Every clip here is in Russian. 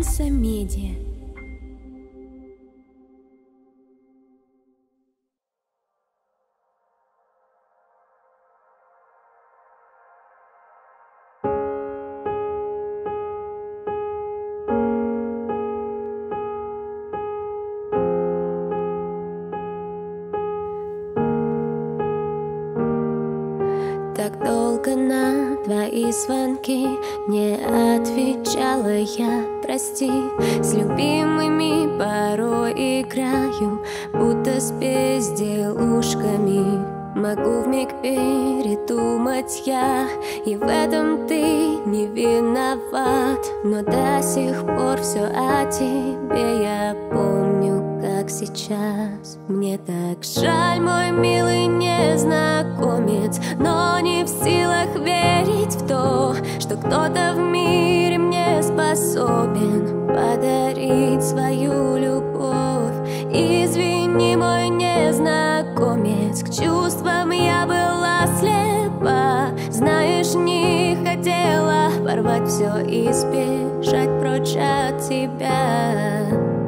Альянса Медиа. Так долго на твои звонки не отвечала я, прости. С любимыми порой играю, будто с безделушками. Могу вмиг передумать я, и в этом ты не виноват. Но до сих пор все о тебе я помню, как сейчас. Мне так жаль, мой милый незнакомец, но не в силах верить в то, что кто-то в мире мне способен подарить свою любовь. Извини, мой незнакомец, к чувствам я была слепа. Знаешь, не хотела порвать все и сбежать прочь от тебя.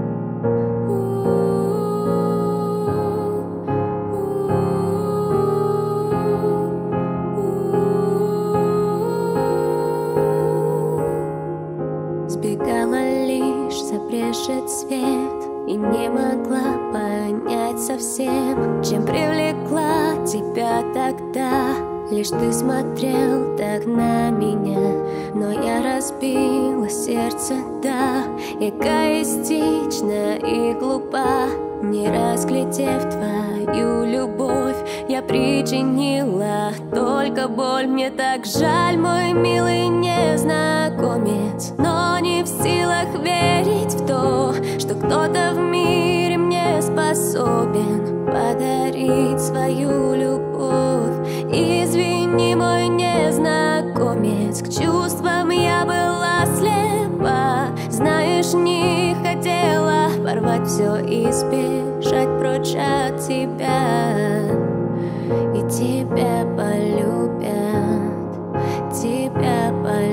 Сбегала лишь, забрежет свет, и не могла понять совсем, чем привлекла тебя тогда. Лишь ты смотрел так на меня, но я разбила сердце, да. Эгоистична и глупа, не разглядев твою любовь, я причинила только боль. Мне так жаль, мой милый незнакомец, но не в силах верить в то, что кто-то в мире мне способен подарить свою любовь. Извини, мой незнакомец, к чувствам я была слепа. Знаешь, не хотела порвать все и сбежать прочь от тебя. И тебя полюбят, тебя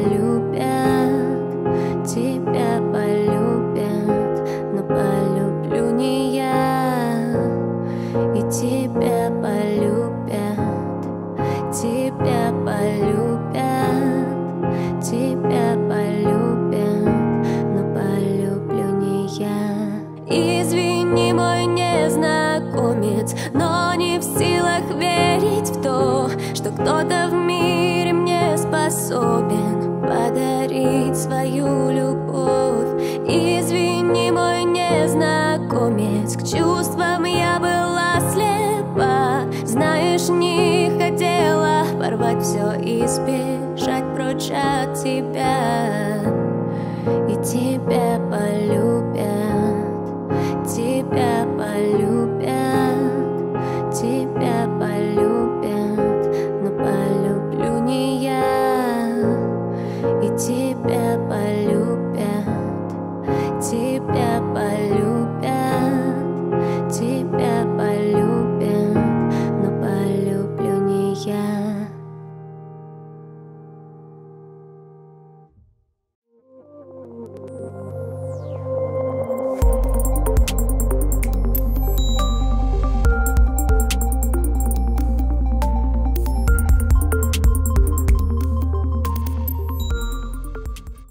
полюбят, тебя полюбят, но полюблю не я. И тебя полюбят, тебя полюбят, тебя полюбят, но полюблю не я. Извини, мой незнакомец, но не в силах верить в то, что кто-то в мире мне способен подарить свою любовь. Извини, мой незнакомец, к чувствам я была слепа. Знаешь, не хотела порвать все и сбежать прочь от тебя.